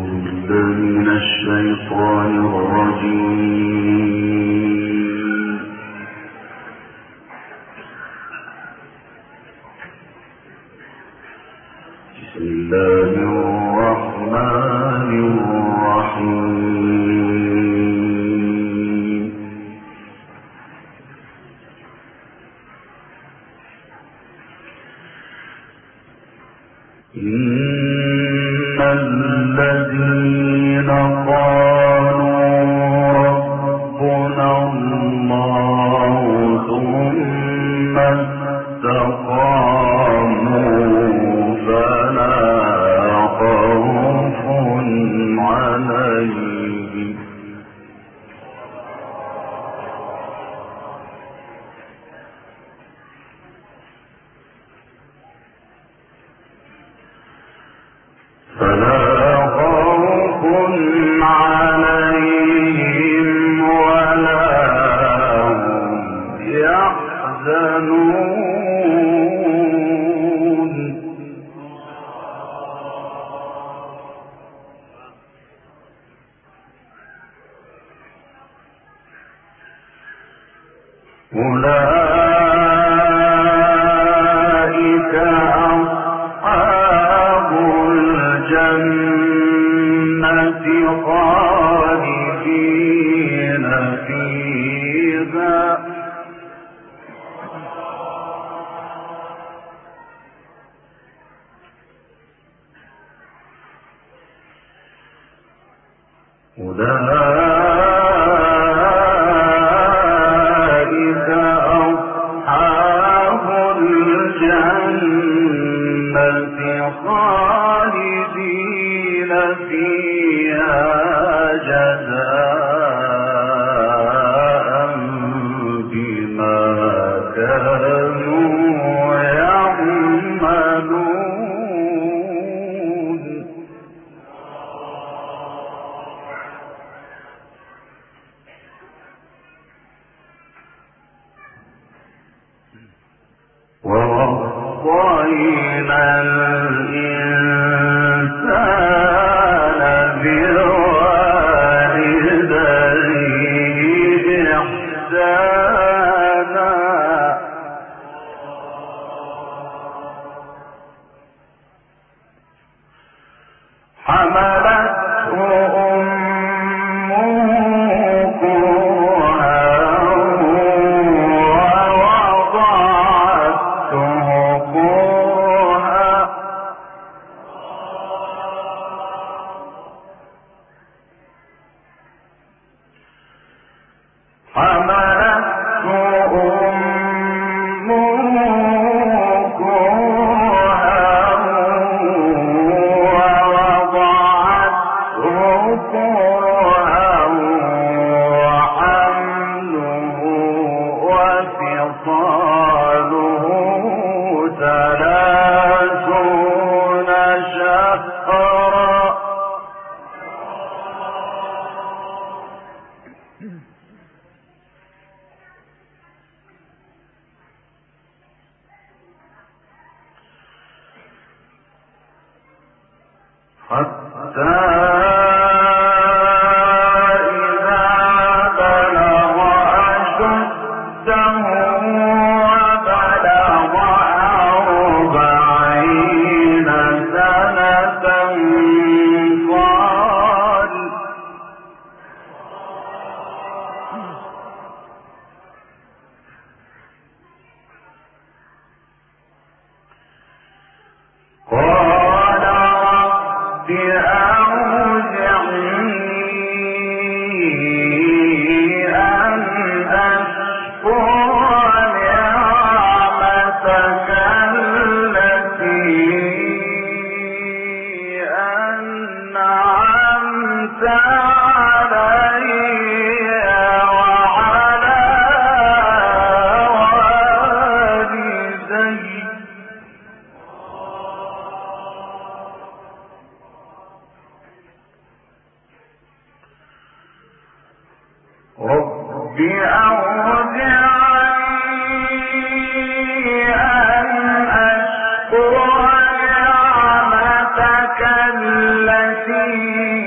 نعمتك التي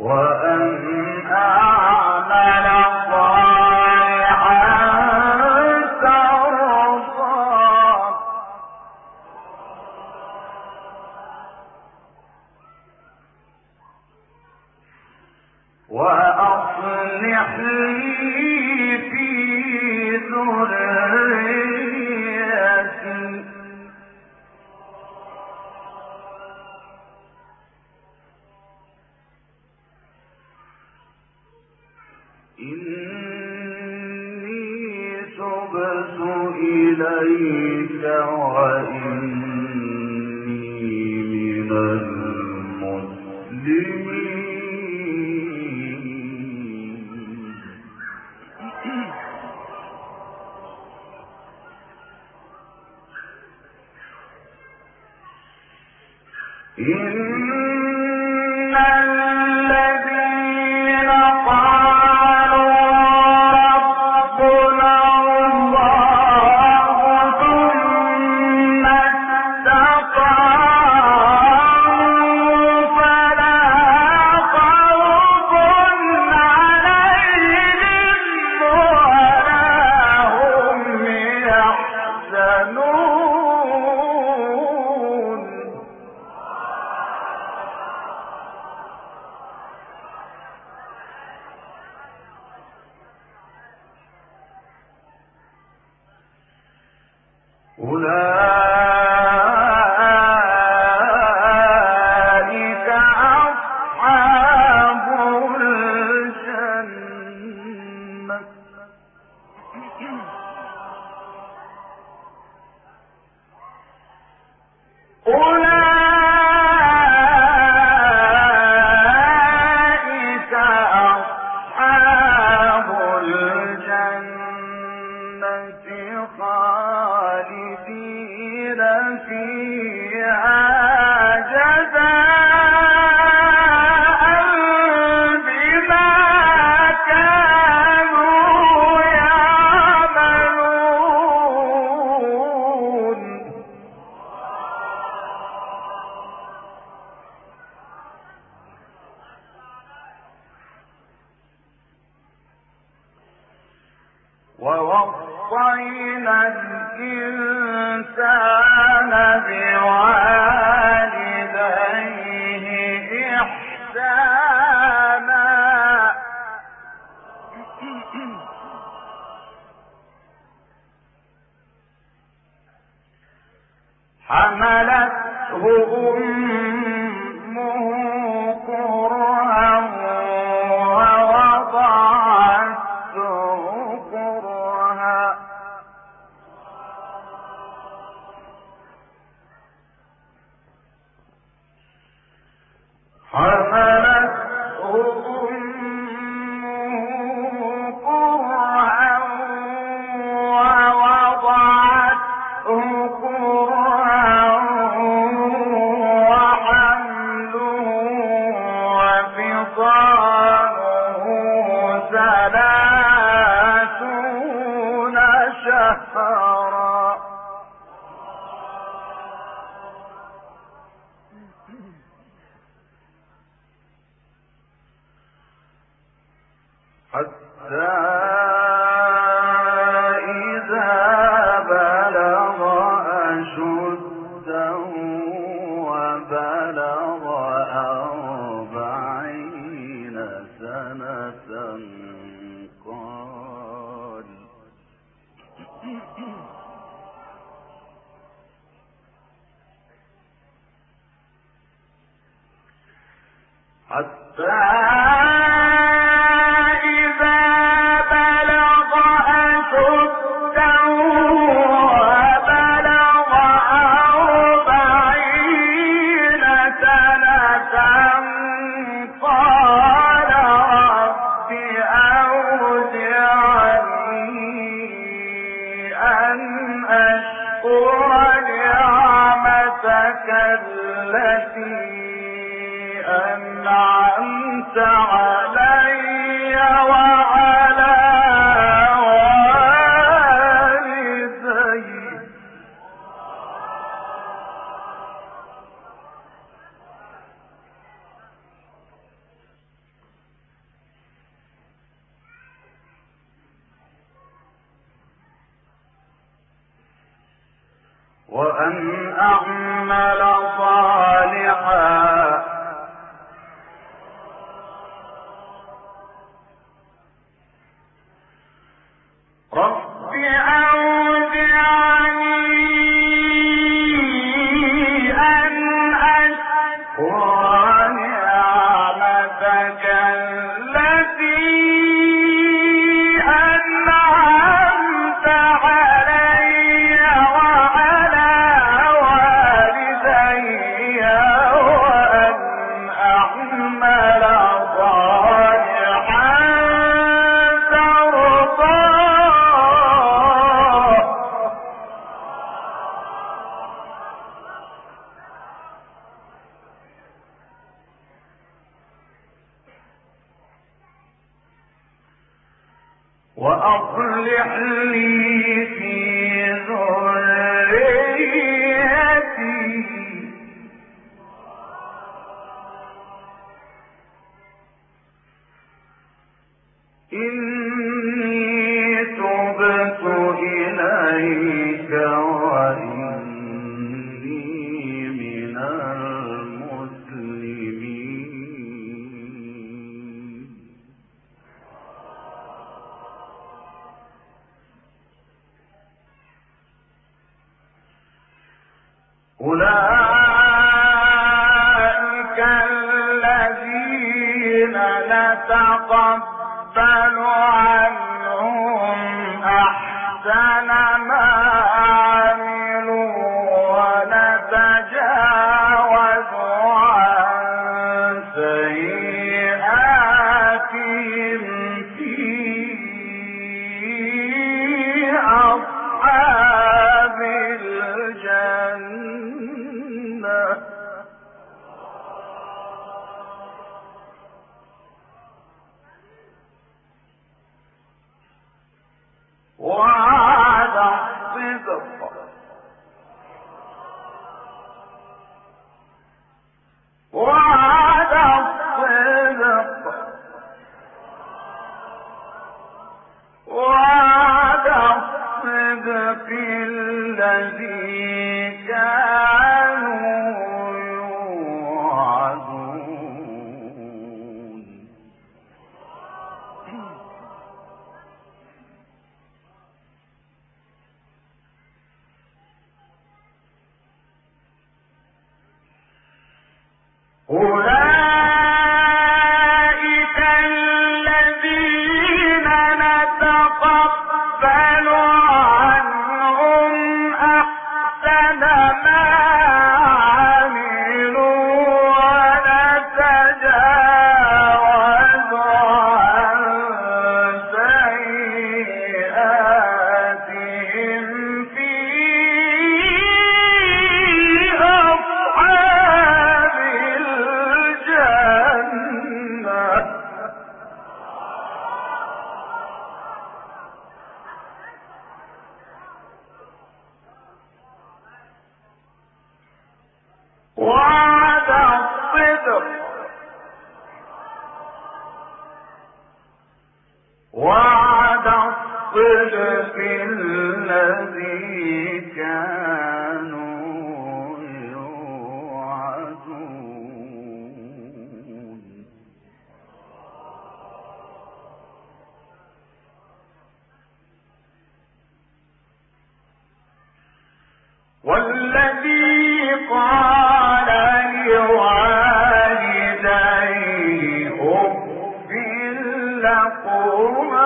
إليك وإني من المسلمين. إن الذين قالوا ربنا الله ثم استقاموا فلا خوف عليهم ولا هم يحزنون. أولئك أصحاب الجنة أولئك أصحاب الجنة خالدين فيها جزاء بما كانوا يعملون. ووصينا الإنسان بوالديه إحسانا حملته أمه كرها ووضعته كرها حتى إذا بلغ أشده وبلغ 40 سنة قال حتى التي أنعمت علي وعلى والدي وأن أعمل صالحا رب أوزعني أن أشكر نعمتك التي أنعمت علي وعلى والدي وأن أعمل صالحا ترضاه وأصلح لي في ذريتي إني تبت إليك وإني من المسلمين أولئك الذين نتقبل عنهم أحسن ما عملوا ونتجاوز عن سيئاتهم في أصحاب الجنة وعد الصدق وعد الصدق وعد الصدق الذي كانوا يوعدون أولئك الذين نتقبل عنهم أحسن ما عملوا ونتجاوز عن سيئاتهم في أصحاب الجنة وعد الصدق وعد الصدق الذي كانوا يوعدون والذي قال لوالديه أف لكما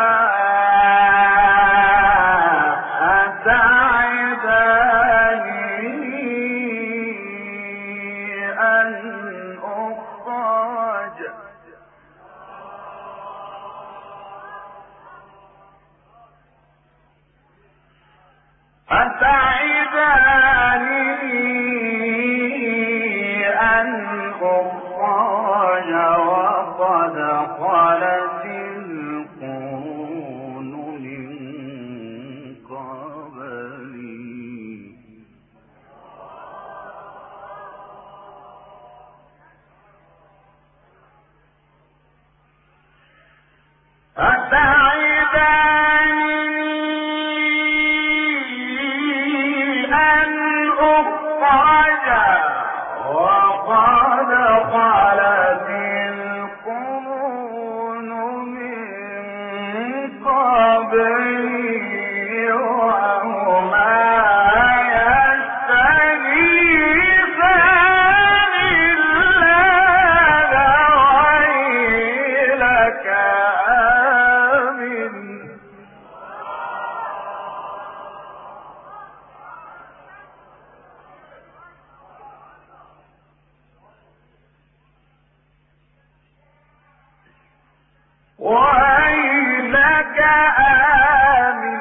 أتعداني أن أخرج وقد خلت القرون من قبلي أتعداني أن خلت القرون من قبلي وهما يستغيثان الله ويلك آمن ويلك آمن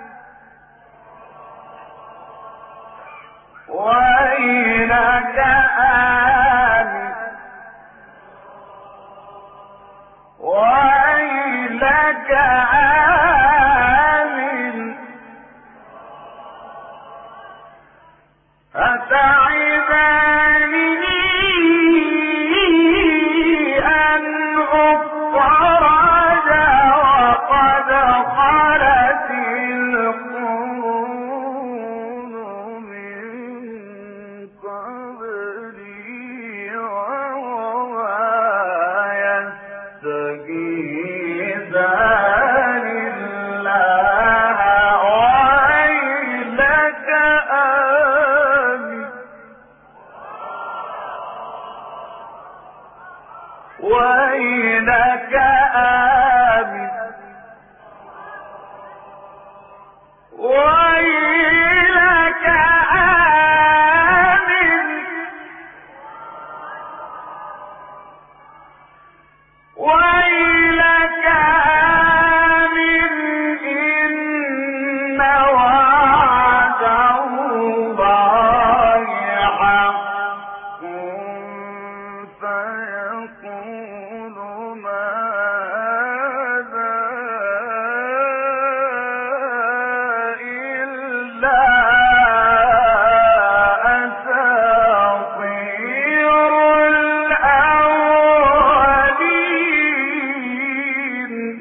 ويلك آمن ويلك آمن أتعبني أن أفرج وقد خلت القرون من قبلي وهما يستغيثان الله ويلك آمن ويلك آمن ويلك آمن ويلك آمن إن وعد الله حق فيقول ماذا إلا أساطير الأولين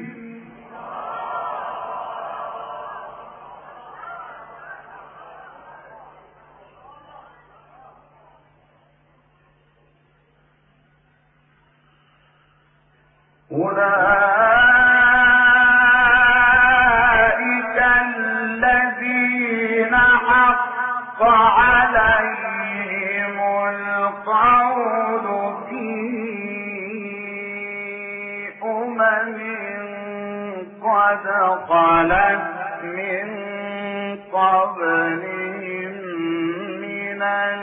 أولئك الذين حق عليهم القول في أمم قد خلت من قبلهم من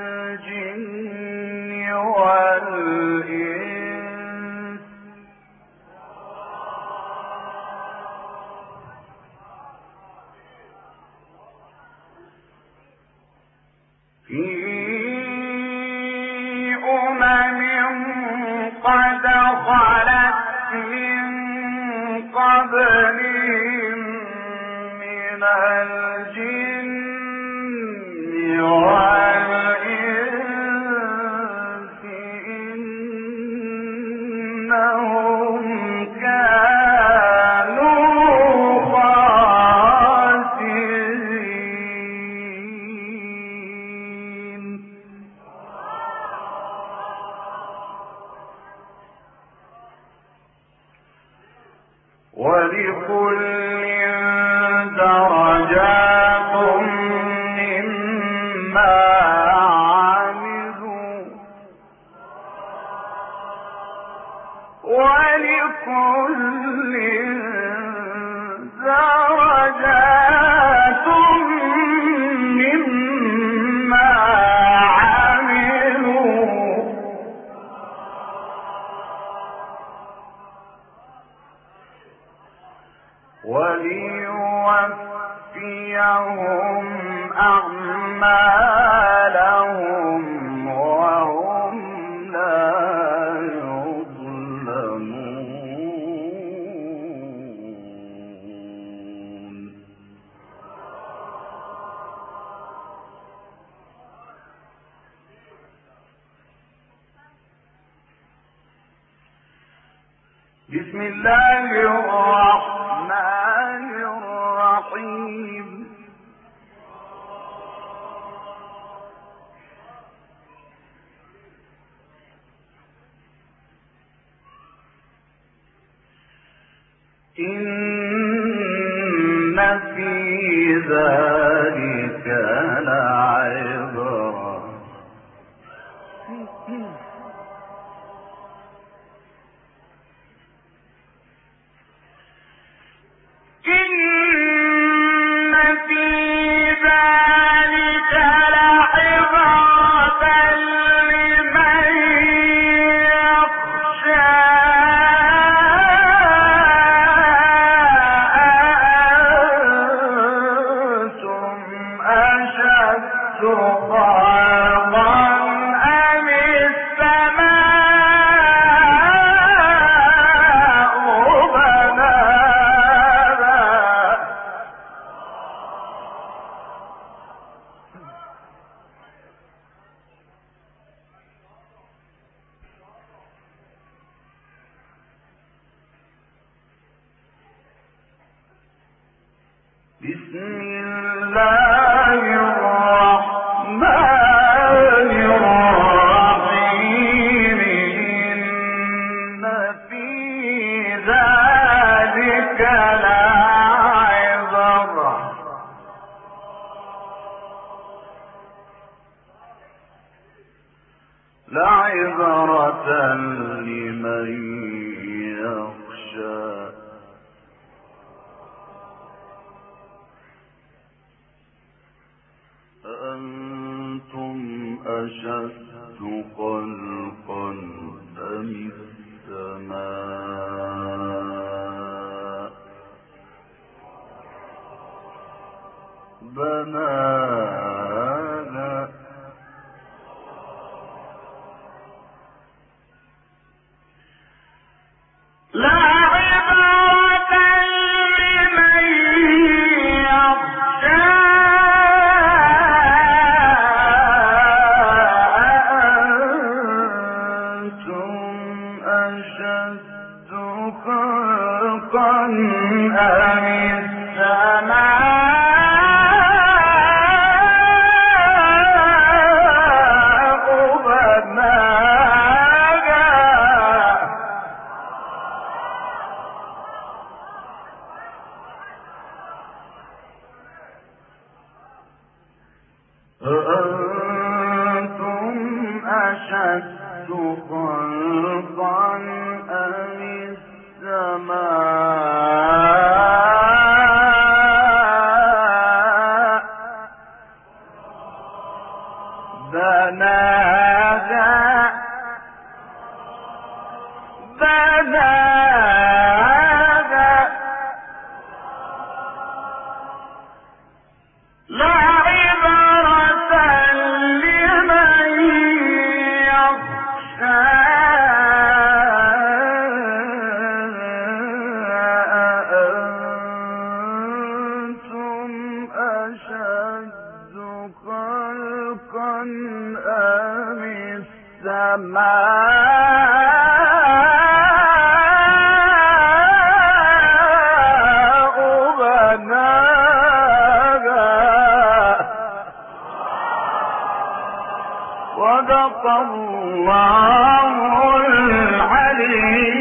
الجن والإنس في أمم قد خلت من قبلهم من الجن والإنس إنهم كانوا خاسرين ولكل درجات مما عملوا ولكل درجات مما عملوا وليوفيهم أعمالهم وهم لا يظلمون بسم الله الرحمن الرحيم إن في ذلك لعبرة بسم الله الرحمن الرحيم إن في ذلك لعبرة لمن يخشى أأنتم أشد خلقا أم السماء بناها أأنتم أشد خلقا أم السماء بناها لعبرة لمن يخشى أأنتم أشد خلقا أم السماء بناها صدق الله العلي